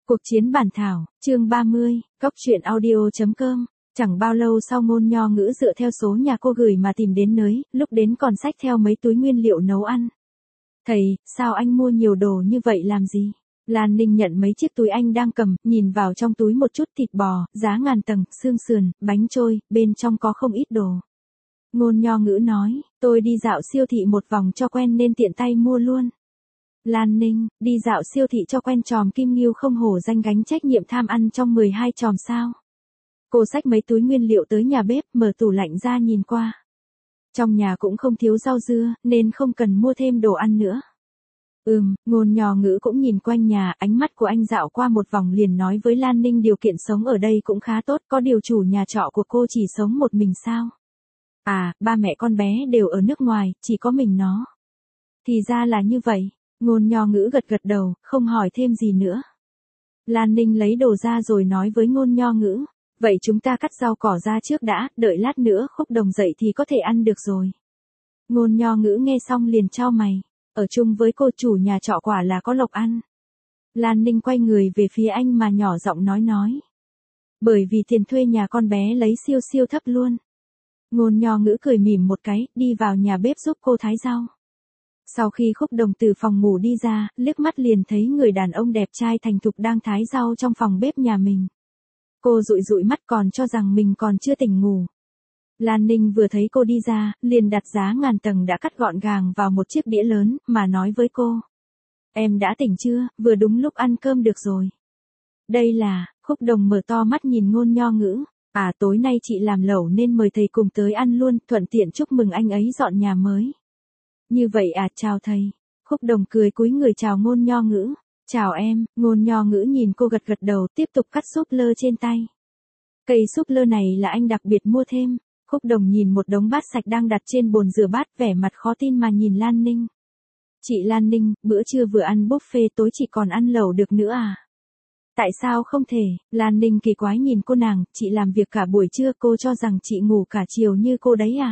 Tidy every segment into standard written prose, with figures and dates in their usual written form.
Cuộc chiến bản thảo, chương 30, Cóc truyện audio.com. Chẳng bao lâu sau Ngôn Nho Ngữ dựa theo số nhà cô gửi mà tìm đến nơi, lúc đến còn xách theo mấy túi nguyên liệu nấu ăn. Thầy, sao anh mua nhiều đồ như vậy làm gì? Lan Ninh nhận mấy chiếc túi anh đang cầm, nhìn vào trong túi một chút thịt bò, giá ngàn tầng, xương sườn, bánh trôi, bên trong có không ít đồ. Ngôn Nho Ngữ nói, tôi đi dạo siêu thị một vòng cho quen nên tiện tay mua luôn. Lan Ninh, đi dạo siêu thị cho quen tròm Kim Ngưu không hổ danh gánh trách nhiệm tham ăn trong 12 tròm sao. Cô xách mấy túi nguyên liệu tới nhà bếp, mở tủ lạnh ra nhìn qua. Trong nhà cũng không thiếu rau dưa, nên không cần mua thêm đồ ăn nữa. Ngôn Nho Ngữ cũng nhìn quanh nhà, ánh mắt của anh dạo qua một vòng liền nói với Lan Ninh điều kiện sống ở đây cũng khá tốt, có điều chủ nhà trọ của cô chỉ sống một mình sao? À, ba mẹ con bé đều ở nước ngoài, chỉ có mình nó. Thì ra là như vậy. Ngôn Nho Ngữ gật gật đầu, không hỏi thêm gì nữa. Lan Ninh lấy đồ ra rồi nói với Ngôn Nho Ngữ, vậy chúng ta cắt rau cỏ ra trước đã, đợi lát nữa Khúc Đồng dậy thì có thể ăn được rồi. Ngôn Nho Ngữ nghe xong liền chau mày, ở chung với cô chủ nhà trọ quả là có lộc ăn. Lan Ninh quay người về phía anh mà nhỏ giọng nói. Bởi vì tiền thuê nhà con bé lấy siêu thấp luôn. Ngôn Nho Ngữ cười mỉm một cái, đi vào nhà bếp giúp cô thái rau. Sau khi Khúc Đồng từ phòng ngủ đi ra, liếc mắt liền thấy người đàn ông đẹp trai thành thục đang thái rau trong phòng bếp nhà mình. Cô dụi mắt còn cho rằng mình còn chưa tỉnh ngủ. Lan Ninh vừa thấy cô đi ra, liền đặt giá ngàn tầng đã cắt gọn gàng vào một chiếc đĩa lớn, mà nói với cô. Em đã tỉnh chưa, vừa đúng lúc ăn cơm được rồi. Đây là, Khúc Đồng mở to mắt nhìn Ngôn Nho Ngữ. À, tối nay chị làm lẩu nên mời thầy cùng tới ăn luôn, thuận tiện chúc mừng anh ấy dọn nhà mới. Như vậy à, chào thầy. Khúc Đồng cười cúi người chào Ngôn Nho Ngữ. Chào em. Ngôn Nho Ngữ nhìn cô gật đầu, tiếp tục cắt súp lơ trên tay. Cây súp lơ này là anh đặc biệt mua thêm. Khúc Đồng nhìn một đống bát sạch đang đặt trên bồn rửa bát, vẻ mặt khó tin mà nhìn Lan Ninh. Chị Lan Ninh, bữa trưa vừa ăn buffet, tối chị còn ăn lẩu được nữa à? Tại sao không thể? Lan Ninh kỳ quái nhìn cô nàng, chị làm việc cả buổi trưa, cô cho rằng chị ngủ cả chiều như cô đấy à?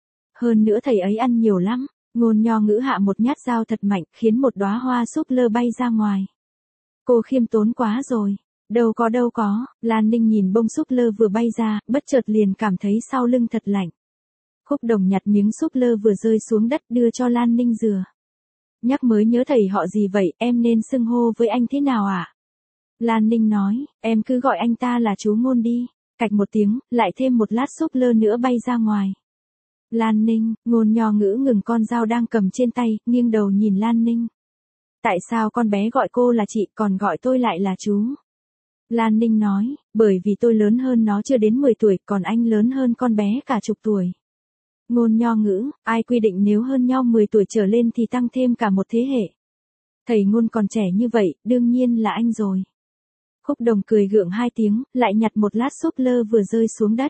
Hơn nữa thầy ấy ăn nhiều lắm. Ngôn Nho Ngữ hạ một nhát dao thật mạnh, khiến một đóa hoa súp lơ bay ra ngoài. Cô khiêm tốn quá rồi. Đâu có. Lan Ninh nhìn bông súp lơ vừa bay ra, bất chợt liền cảm thấy sau lưng thật lạnh. Khúc Đồng nhặt miếng súp lơ vừa rơi xuống đất đưa cho Lan Ninh rửa. Nhắc mới nhớ thầy họ gì vậy, em nên xưng hô với anh thế nào ạ? Lan Ninh nói, em cứ gọi anh ta là chú Ngôn đi. Cạch một tiếng, lại thêm một lát súp lơ nữa bay ra ngoài. Lan Ninh, Ngôn Nho Ngữ ngừng con dao đang cầm trên tay, nghiêng đầu nhìn Lan Ninh. Tại sao con bé gọi cô là chị, còn gọi tôi lại là chú? Lan Ninh nói, bởi vì tôi lớn hơn nó chưa đến 10 tuổi, còn anh lớn hơn con bé cả chục tuổi. Ngôn Nho Ngữ, ai quy định nếu hơn nhau 10 tuổi trở lên thì tăng thêm cả một thế hệ. Thầy Ngôn còn trẻ như vậy, đương nhiên là anh rồi. Khúc Đồng cười gượng 2 tiếng, lại nhặt một lát súp lơ vừa rơi xuống đất.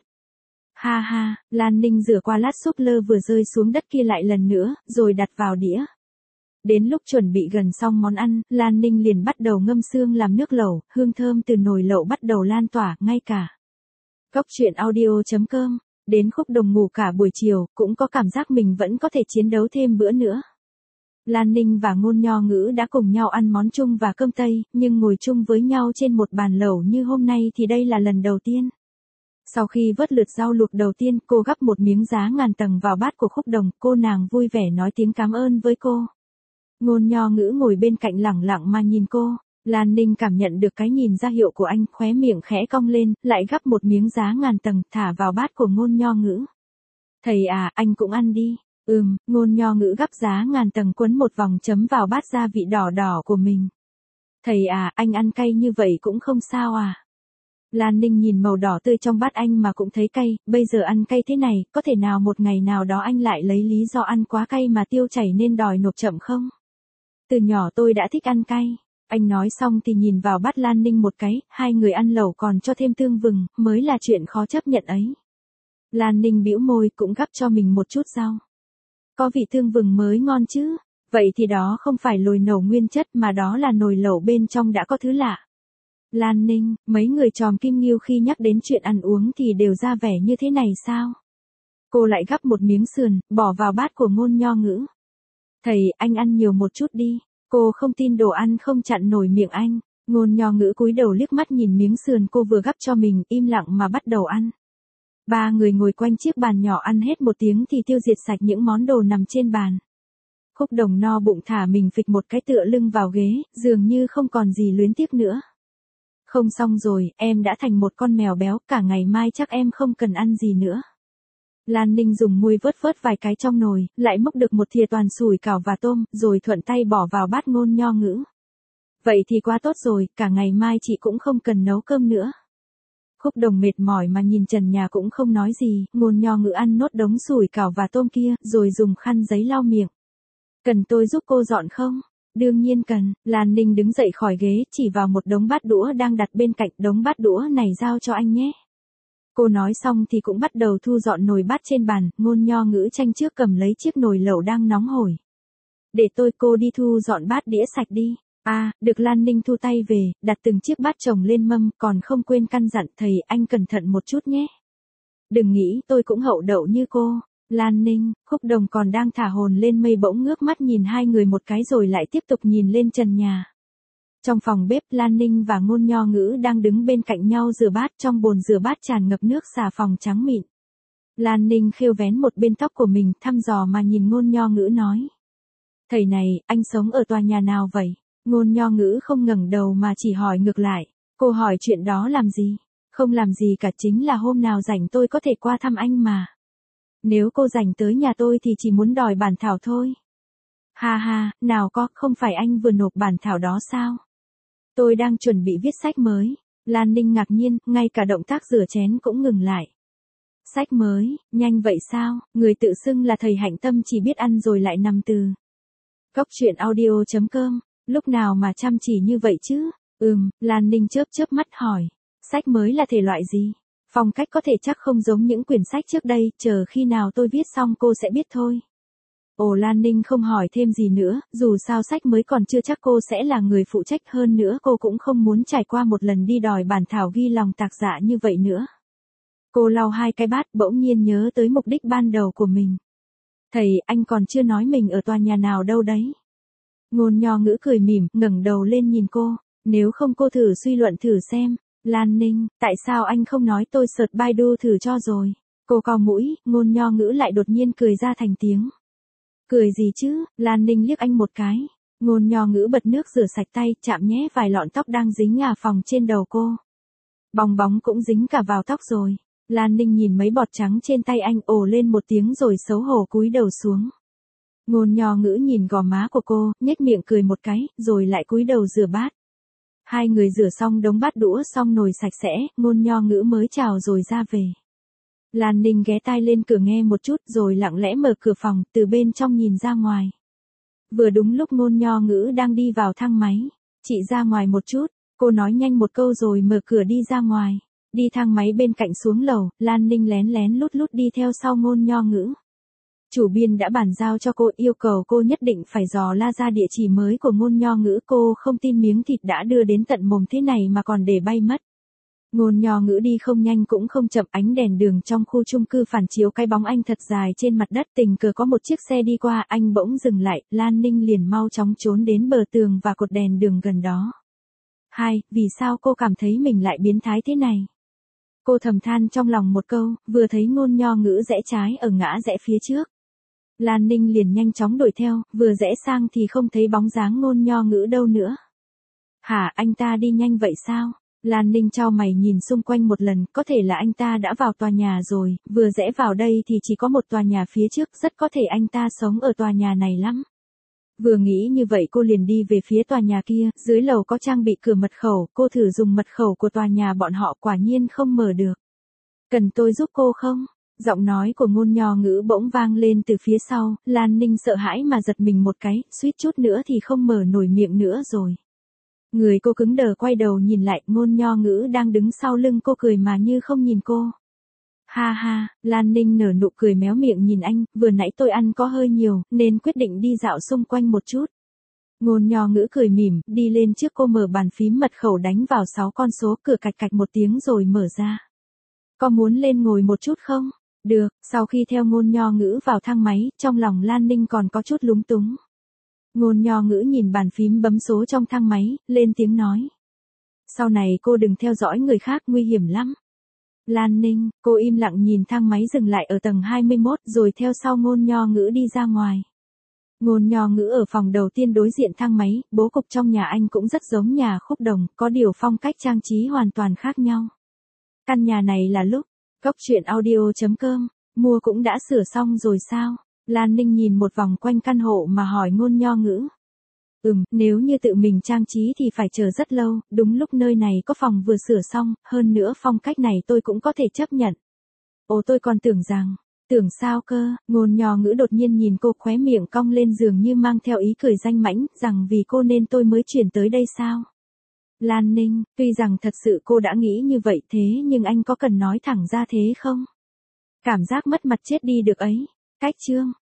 Ha, Lan Ninh rửa qua lát súp lơ vừa rơi xuống đất kia lại lần nữa, rồi đặt vào đĩa. Đến lúc chuẩn bị gần xong món ăn, Lan Ninh liền bắt đầu ngâm xương làm nước lẩu, hương thơm từ nồi lẩu bắt đầu lan tỏa, ngay cả. Cóc truyện audio.com, đến Khúc Đồng ngủ cả buổi chiều, cũng có cảm giác mình vẫn có thể chiến đấu thêm bữa nữa. Lan Ninh và Ngôn Nho Ngữ đã cùng nhau ăn món chung và cơm tây, nhưng ngồi chung với nhau trên một bàn lẩu như hôm nay thì đây là lần đầu tiên. Sau khi vớt lượt rau luộc đầu tiên, cô gắp một miếng giá ngàn tầng vào bát của Khúc Đồng, cô nàng vui vẻ nói tiếng cảm ơn với cô. Ngôn Nho Ngữ ngồi bên cạnh lẳng lặng mà nhìn cô. Lan Ninh cảm nhận được cái nhìn ra hiệu của anh, khóe miệng khẽ cong lên, lại gắp một miếng giá ngàn tầng, thả vào bát của Ngôn Nho Ngữ. Thầy à, anh cũng ăn đi. Ngôn Nho Ngữ gắp giá ngàn tầng quấn một vòng chấm vào bát gia vị đỏ của mình. Thầy à, anh ăn cay như vậy cũng không sao à? Lan Ninh nhìn màu đỏ tươi trong bát anh mà cũng thấy cay, bây giờ ăn cay thế này, có thể nào một ngày nào đó anh lại lấy lý do ăn quá cay mà tiêu chảy nên đòi nộp chậm không? Từ nhỏ tôi đã thích ăn cay. Anh nói xong thì nhìn vào bát Lan Ninh một cái, hai người ăn lẩu còn cho thêm tương vừng, mới là chuyện khó chấp nhận ấy. Lan Ninh bĩu môi cũng gắp cho mình một chút rau. Có vị tương vừng mới ngon chứ, vậy thì đó không phải lồi nấu nguyên chất mà đó là nồi lẩu bên trong đã có thứ lạ. Lan Ninh, mấy người tròm Kim Ngưu khi nhắc đến chuyện ăn uống thì đều ra vẻ như thế này sao? Cô lại gắp một miếng sườn, bỏ vào bát của Ngôn Nho Ngữ. Thầy, anh ăn nhiều một chút đi. Cô không tin đồ ăn không chặn nổi miệng anh. Ngôn Nho Ngữ cúi đầu liếc mắt nhìn miếng sườn cô vừa gắp cho mình, im lặng mà bắt đầu ăn. Ba người ngồi quanh chiếc bàn nhỏ ăn hết một tiếng thì tiêu diệt sạch những món đồ nằm trên bàn. Khúc Đồng no bụng thả mình phịch một cái tựa lưng vào ghế, dường như không còn gì luyến tiếc nữa. Không xong rồi, em đã thành một con mèo béo, cả ngày mai chắc em không cần ăn gì nữa. Lan Ninh dùng muôi vớt vớt vài cái trong nồi, lại múc được một thìa toàn sủi cảo và tôm, rồi thuận tay bỏ vào bát Ngôn Nho Ngữ. Vậy thì quá tốt rồi, cả ngày mai chị cũng không cần nấu cơm nữa. Khúc Đồng mệt mỏi mà nhìn trần nhà cũng không nói gì, Ngôn Nho Ngữ ăn nốt đống sủi cảo và tôm kia, rồi dùng khăn giấy lau miệng. Cần tôi giúp cô dọn không? Đương nhiên cần. Lan Ninh đứng dậy khỏi ghế, chỉ vào một đống bát đũa đang đặt bên cạnh, đống bát đũa này giao cho anh nhé. Cô nói xong thì cũng bắt đầu thu dọn nồi bát trên bàn, Ngôn Nho Ngữ tranh trước cầm lấy chiếc nồi lẩu đang nóng hổi. Để cô đi thu dọn bát đĩa sạch đi. À, được. Lan Ninh thu tay về, đặt từng chiếc bát chồng lên mâm, còn không quên căn dặn thầy anh cẩn thận một chút nhé. Đừng nghĩ tôi cũng hậu đậu như cô. Lan Ninh, Khúc Đồng còn đang thả hồn lên mây bỗng ngước mắt nhìn hai người một cái rồi lại tiếp tục nhìn lên trần nhà. Trong phòng bếp, Lan Ninh và Ngôn Nho Ngữ đang đứng bên cạnh nhau rửa bát, trong bồn rửa bát tràn ngập nước xà phòng trắng mịn. Lan Ninh khêu vén một bên tóc của mình, thăm dò mà nhìn Ngôn Nho Ngữ nói. Thầy này, anh sống ở tòa nhà nào vậy? Ngôn Nho Ngữ không ngẩng đầu mà chỉ hỏi ngược lại. Cô hỏi chuyện đó làm gì? Không làm gì cả, chính là hôm nào rảnh tôi có thể qua thăm anh mà. Nếu cô rảnh tới nhà tôi thì chỉ muốn đòi bản thảo thôi. Ha ha, nào có, không phải anh vừa nộp bản thảo đó sao? Tôi đang chuẩn bị viết sách mới. Lan Ninh ngạc nhiên, ngay cả động tác rửa chén cũng ngừng lại. Sách mới, nhanh vậy sao? Người tự xưng là thầy hạnh tâm chỉ biết ăn rồi lại nằm từ. Cóc truyện audio.com, lúc nào mà chăm chỉ như vậy chứ? Lan Ninh chớp chớp mắt hỏi. Sách mới là thể loại gì? Phong cách có thể chắc không giống những quyển sách trước đây, chờ khi nào tôi viết xong cô sẽ biết thôi. Ồ, Lan Ninh không hỏi thêm gì nữa, dù sao sách mới còn chưa chắc cô sẽ là người phụ trách, hơn nữa cô cũng không muốn trải qua một lần đi đòi bản thảo ghi lòng tạc dạ như vậy nữa. Cô lau hai cái bát, bỗng nhiên nhớ tới mục đích ban đầu của mình. Thầy, anh còn chưa nói mình ở tòa nhà nào đâu đấy. Ngôn Nho Ngữ cười mỉm, ngẩng đầu lên nhìn cô. Nếu không cô thử suy luận thử xem. Lan Ninh, tại sao anh không nói, tôi search Baidu thử cho rồi. Cô cau mũi, Ngôn Nho Ngữ lại đột nhiên cười ra thành tiếng. Cười gì chứ? Lan Ninh liếc anh một cái. Ngôn Nho Ngữ bật nước rửa sạch tay, chạm nhé vài lọn tóc đang dính ngà phòng trên đầu cô. Bong bóng cũng dính cả vào tóc rồi. Lan Ninh nhìn mấy bọt trắng trên tay anh, ồ lên một tiếng rồi xấu hổ cúi đầu xuống. Ngôn Nho Ngữ nhìn gò má của cô, nhếch miệng cười một cái, rồi lại cúi đầu rửa bát. Hai người rửa xong đống bát đũa xong nồi sạch sẽ, Ngôn Nho Ngữ mới chào rồi ra về. Lan Ninh ghé tai lên cửa nghe một chút rồi lặng lẽ mở cửa phòng, từ bên trong nhìn ra ngoài. Vừa đúng lúc Ngôn Nho Ngữ đang đi vào thang máy. Chị ra ngoài một chút, cô nói nhanh một câu rồi mở cửa đi ra ngoài. Đi thang máy bên cạnh xuống lầu, Lan Ninh lén lén lút lút đi theo sau Ngôn Nho Ngữ. Chủ biên đã bàn giao cho cô, yêu cầu cô nhất định phải dò la ra địa chỉ mới của Ngôn Nho Ngữ, cô không tin miếng thịt đã đưa đến tận mồm thế này mà còn để bay mất. Ngôn Nho Ngữ đi không nhanh cũng không chậm, ánh đèn đường trong khu chung cư phản chiếu cái bóng anh thật dài trên mặt đất, tình cờ có một chiếc xe đi qua, anh bỗng dừng lại, Lan Ninh liền mau chóng trốn đến bờ tường và cột đèn đường gần đó. Vì sao cô cảm thấy mình lại biến thái thế này? Cô thầm than trong lòng một câu, vừa thấy Ngôn Nho Ngữ rẽ trái ở ngã rẽ phía trước. Lan Ninh liền nhanh chóng đuổi theo, vừa rẽ sang thì không thấy bóng dáng Ngôn Nho Ngữ đâu nữa. Hả, anh ta đi nhanh vậy sao? Lan Ninh chau mày nhìn xung quanh một lần, có thể là anh ta đã vào tòa nhà rồi, vừa rẽ vào đây thì chỉ có một tòa nhà phía trước, rất có thể anh ta sống ở tòa nhà này lắm. Vừa nghĩ như vậy cô liền đi về phía tòa nhà kia, dưới lầu có trang bị cửa mật khẩu, cô thử dùng mật khẩu của tòa nhà bọn họ, quả nhiên không mở được. Cần tôi giúp cô không? Giọng nói của Ngôn Nho Ngữ bỗng vang lên từ phía sau, Lan Ninh sợ hãi mà giật mình một cái, suýt chút nữa thì không mở nổi miệng nữa rồi. Người cô cứng đờ quay đầu nhìn lại, Ngôn Nho Ngữ đang đứng sau lưng cô cười mà như không nhìn cô. Ha ha, Lan Ninh nở nụ cười méo miệng nhìn anh, vừa nãy tôi ăn có hơi nhiều, nên quyết định đi dạo xung quanh một chút. Ngôn Nho Ngữ cười mỉm, đi lên trước cô mở bàn phím mật khẩu đánh vào 6 con số, cửa cạch cạch một tiếng rồi mở ra. Có muốn lên ngồi một chút không? Được, sau khi theo Ngôn Nho Ngữ vào thang máy, trong lòng Lan Ninh còn có chút lúng túng. Ngôn Nho Ngữ nhìn bàn phím bấm số trong thang máy, lên tiếng nói. Sau này cô đừng theo dõi người khác, nguy hiểm lắm. Lan Ninh, cô im lặng nhìn thang máy dừng lại ở tầng 21 rồi theo sau Ngôn Nho Ngữ đi ra ngoài. Ngôn Nho Ngữ ở phòng đầu tiên đối diện thang máy, bố cục trong nhà anh cũng rất giống nhà Khúc Đồng, có điều phong cách trang trí hoàn toàn khác nhau. Căn nhà này là lúc, Cốc Truyện Audio.com, mua cũng đã sửa xong rồi sao? Lan Ninh nhìn một vòng quanh căn hộ mà hỏi Ngôn Nho Ngữ. Nếu như tự mình trang trí thì phải chờ rất lâu, đúng lúc nơi này có phòng vừa sửa xong, hơn nữa phong cách này tôi cũng có thể chấp nhận. Ồ, tôi còn tưởng sao cơ? Ngôn Nho Ngữ đột nhiên nhìn cô, khóe miệng cong lên dường như mang theo ý cười danh mãnh, rằng vì cô nên tôi mới chuyển tới đây sao? Lan Ninh, tuy rằng thật sự cô đã nghĩ như vậy thế nhưng anh có cần nói thẳng ra thế không? Cảm giác mất mặt chết đi được ấy. Cách chương